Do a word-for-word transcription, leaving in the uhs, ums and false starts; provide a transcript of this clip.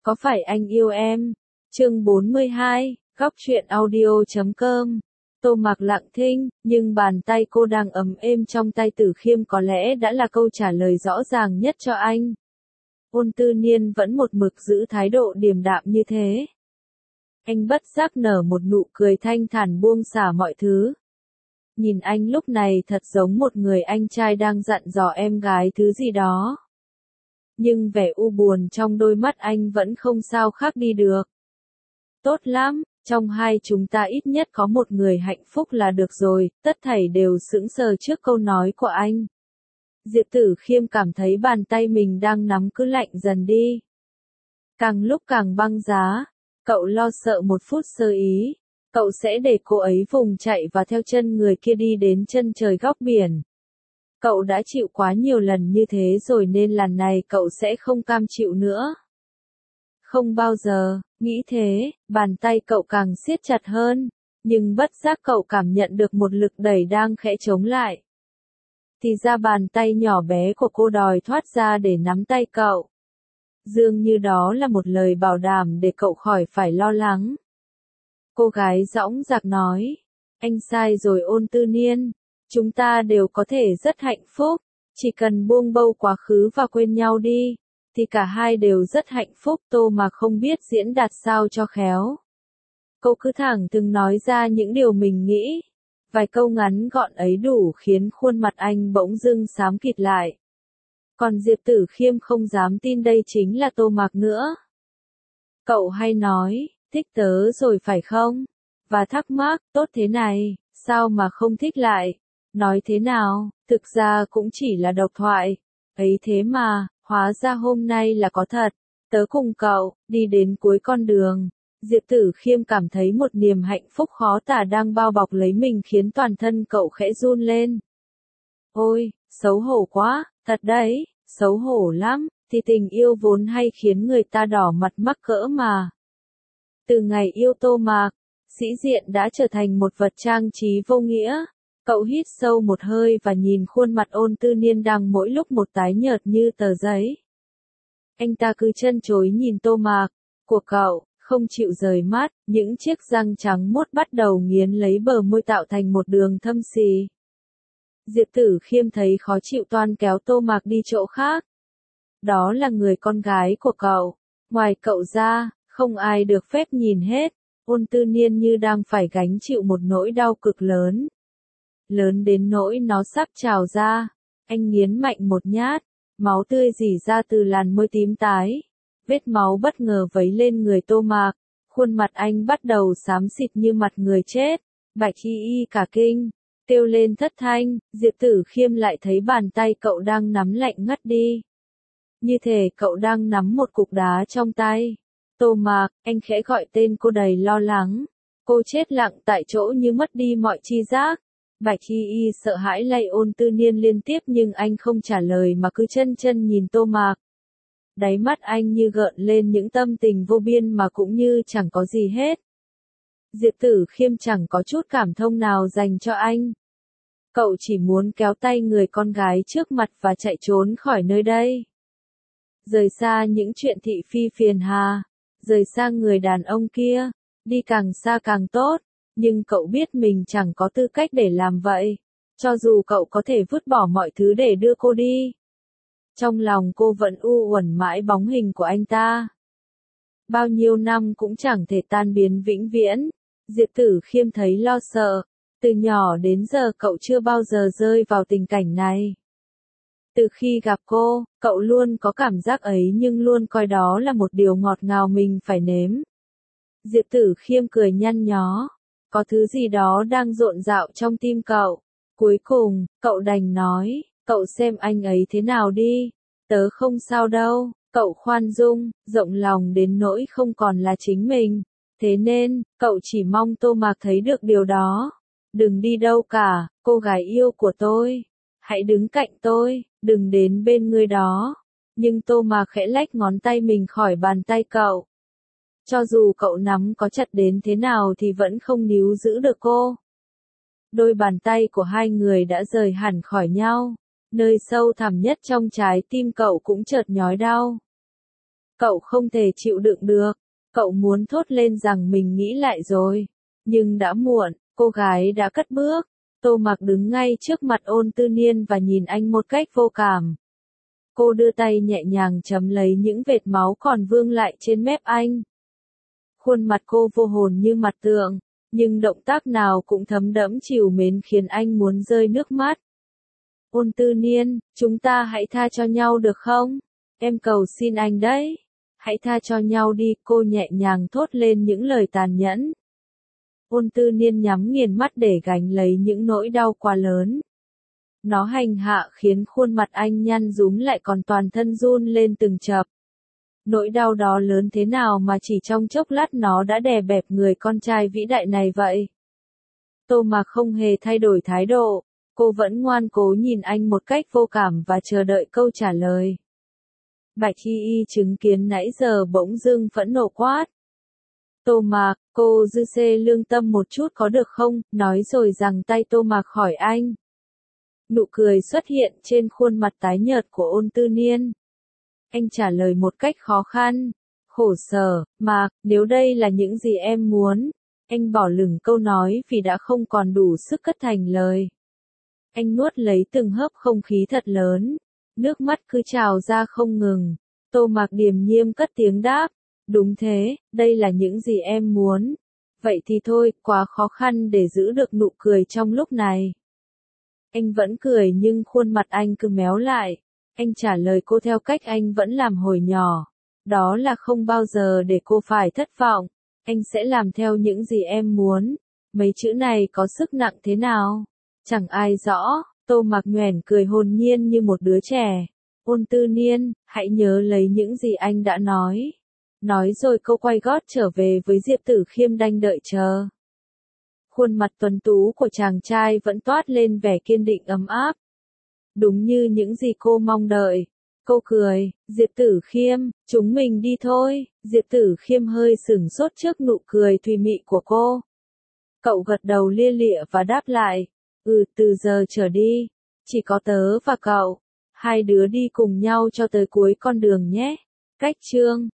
Có phải anh yêu em? Chương bốn mươi hai, góc truyện audio chấm com. Tô Mạc lặng thinh, nhưng bàn tay cô đang ấm êm trong tay Tử Khiêm có lẽ đã là câu trả lời rõ ràng nhất cho anh. Ôn Tư Niên vẫn một mực giữ thái độ điềm đạm như thế. Anh bất giác nở một nụ cười thanh thản buông xả mọi thứ. Nhìn anh lúc này thật giống một người anh trai đang dặn dò em gái thứ gì đó. Nhưng vẻ u buồn trong đôi mắt anh vẫn không sao khác đi được. Tốt lắm, trong hai chúng ta ít nhất có một người hạnh phúc là được rồi, tất thảy đều sững sờ trước câu nói của anh. Diệp Tử Khiêm cảm thấy bàn tay mình đang nắm cứ lạnh dần đi. Càng lúc càng băng giá, cậu lo sợ một phút sơ ý, cậu sẽ để cô ấy vùng chạy và theo chân người kia đi đến chân trời góc biển. Cậu đã chịu quá nhiều lần như thế rồi nên lần này cậu sẽ không cam chịu nữa. Không bao giờ, nghĩ thế, bàn tay cậu càng siết chặt hơn, nhưng bất giác cậu cảm nhận được một lực đẩy đang khẽ chống lại. Thì ra bàn tay nhỏ bé của cô đòi thoát ra để nắm tay cậu. Dường như đó là một lời bảo đảm để cậu khỏi phải lo lắng. Cô gái dõng dạc nói, anh sai rồi Ôn Tư Niên, chúng ta đều có thể rất hạnh phúc, chỉ cần buông bâu quá khứ và quên nhau đi, thì cả hai đều rất hạnh phúc. Tô Mạc không biết diễn đạt sao cho khéo. Cô cứ thẳng thừng nói ra những điều mình nghĩ. Vài câu ngắn gọn ấy đủ khiến khuôn mặt anh bỗng dưng xám kịt lại. Còn Diệp Tử Khiêm không dám tin đây chính là Tô Mạc nữa. Cậu hay nói, thích tớ rồi phải không? Và thắc mắc, tốt thế này, sao mà không thích lại? Nói thế nào, thực ra cũng chỉ là độc thoại. Ấy thế mà, hóa ra hôm nay là có thật. Tớ cùng cậu, đi đến cuối con đường. Diệp Tử Khiêm cảm thấy một niềm hạnh phúc khó tả đang bao bọc lấy mình khiến toàn thân cậu khẽ run lên. Ôi, xấu hổ quá, thật đấy, xấu hổ lắm, thì tình yêu vốn hay khiến người ta đỏ mặt mắc cỡ mà. Từ ngày yêu Tô Mạc, sĩ diện đã trở thành một vật trang trí vô nghĩa. Cậu hít sâu một hơi và nhìn khuôn mặt Ôn Tư Niên đang mỗi lúc một tái nhợt như tờ giấy. Anh ta cứ chân chối nhìn Tô Mạc của cậu, không chịu rời mắt, những chiếc răng trắng muốt bắt đầu nghiến lấy bờ môi tạo thành một đường thâm xì. Diệp Tử Khiêm thấy khó chịu toan kéo Tô Mạc đi chỗ khác. Đó là người con gái của cậu, ngoài cậu ra, không ai được phép nhìn hết. Ôn Tư Niên như đang phải gánh chịu một nỗi đau cực lớn. Lớn đến nỗi nó sắp trào ra. Anh nghiến mạnh một nhát, máu tươi rỉ ra từ làn môi tím tái. Vết máu bất ngờ vấy lên người Tô Mạc, khuôn mặt anh bắt đầu xám xịt như mặt người chết. Bạch Y Y cả kinh, kêu lên thất thanh. Diệp Tử Khiêm lại thấy bàn tay cậu đang nắm lạnh ngắt đi. Như thể cậu đang nắm một cục đá trong tay. Tô Mạc, anh khẽ gọi tên cô đầy lo lắng. Cô chết lặng tại chỗ như mất đi mọi tri giác. Bạch Y Y sợ hãi lay Ôn Tư Niên liên tiếp nhưng anh không trả lời mà cứ chân chân nhìn Tô Mạc. Đáy mắt anh như gợn lên những tâm tình vô biên mà cũng như chẳng có gì hết. Diệp Tử Khiêm chẳng có chút cảm thông nào dành cho anh. Cậu chỉ muốn kéo tay người con gái trước mặt và chạy trốn khỏi nơi đây. Rời xa những chuyện thị phi phiền hà, rời xa người đàn ông kia, đi càng xa càng tốt, nhưng cậu biết mình chẳng có tư cách để làm vậy, cho dù cậu có thể vứt bỏ mọi thứ để đưa cô đi. Trong lòng cô vẫn u uẩn mãi bóng hình của anh ta. Bao nhiêu năm cũng chẳng thể tan biến vĩnh viễn. Diệp Tử Khiêm thấy lo sợ. Từ nhỏ đến giờ cậu chưa bao giờ rơi vào tình cảnh này. Từ khi gặp cô, cậu luôn có cảm giác ấy nhưng luôn coi đó là một điều ngọt ngào mình phải nếm. Diệp Tử Khiêm cười nhăn nhó. Có thứ gì đó đang rộn rạo trong tim cậu. Cuối cùng, cậu đành nói. Cậu xem anh ấy thế nào đi, tớ không sao đâu. Cậu khoan dung, rộng lòng đến nỗi không còn là chính mình. Thế nên, cậu chỉ mong Tô Mạc thấy được điều đó. Đừng đi đâu cả, cô gái yêu của tôi. Hãy đứng cạnh tôi, đừng đến bên người đó. Nhưng Tô Mạc khẽ lách ngón tay mình khỏi bàn tay cậu. Cho dù cậu nắm có chặt đến thế nào thì vẫn không níu giữ được cô. Đôi bàn tay của hai người đã rời hẳn khỏi nhau. Nơi sâu thẳm nhất trong trái tim cậu cũng chợt nhói đau. Cậu không thể chịu đựng được. Cậu muốn thốt lên rằng mình nghĩ lại rồi. Nhưng đã muộn, cô gái đã cất bước. Tô Mạc đứng ngay trước mặt Ôn Tư Niên và nhìn anh một cách vô cảm. Cô đưa tay nhẹ nhàng chấm lấy những vệt máu còn vương lại trên mép anh. Khuôn mặt cô vô hồn như mặt tượng, nhưng động tác nào cũng thấm đẫm trìu mến khiến anh muốn rơi nước mắt. Ôn Tư Niên, chúng ta hãy tha cho nhau được không? Em cầu xin anh đấy. Hãy tha cho nhau đi, cô nhẹ nhàng thốt lên những lời tàn nhẫn. Ôn Tư Niên nhắm nghiền mắt để gánh lấy những nỗi đau quá lớn. Nó hành hạ khiến khuôn mặt anh nhăn rúm lại còn toàn thân run lên từng chập. Nỗi đau đó lớn thế nào mà chỉ trong chốc lát nó đã đè bẹp người con trai vĩ đại này vậy? Tô Mạc không hề thay đổi thái độ, cô vẫn ngoan cố nhìn anh một cách vô cảm và chờ đợi câu trả lời. Bạch Y Y chứng kiến nãy giờ bỗng dưng phẫn nộ quát. Tô Mạc, cô dư xê lương tâm một chút có được không? Nói rồi giằng tay Tô Mạc khỏi anh. Nụ cười xuất hiện trên khuôn mặt tái nhợt của Ôn Tư Niên. Anh trả lời một cách khó khăn. Khổ sở, Mạc, nếu đây là những gì em muốn. Anh bỏ lửng câu nói vì đã không còn đủ sức cất thành lời. Anh nuốt lấy từng hớp không khí thật lớn. Nước mắt cứ trào ra không ngừng. Tô Mạc điềm nhiên cất tiếng đáp. Đúng thế, đây là những gì em muốn. Vậy thì thôi, quá khó khăn để giữ được nụ cười trong lúc này. Anh vẫn cười nhưng khuôn mặt anh cứ méo lại. Anh trả lời cô theo cách anh vẫn làm hồi nhỏ. Đó là không bao giờ để cô phải thất vọng. Anh sẽ làm theo những gì em muốn. Mấy chữ này có sức nặng thế nào? Chẳng ai rõ. Tô Mạc nhoẻn cười hồn nhiên như một đứa trẻ. Ôn Tư Niên, hãy nhớ lấy những gì anh đã nói. Nói rồi cô quay gót trở về với Diệp Tử Khiêm đang đợi chờ. Khuôn mặt tuấn tú của chàng trai vẫn toát lên vẻ kiên định ấm áp. Đúng như những gì cô mong đợi. Cô cười, Diệp Tử Khiêm, chúng mình đi thôi. Diệp Tử Khiêm hơi sửng sốt trước nụ cười thùy mị của cô. Cậu gật đầu lia lịa và đáp lại, ừ, từ giờ trở đi, chỉ có tớ và cậu. Hai đứa đi cùng nhau cho tới cuối con đường nhé. Cách chương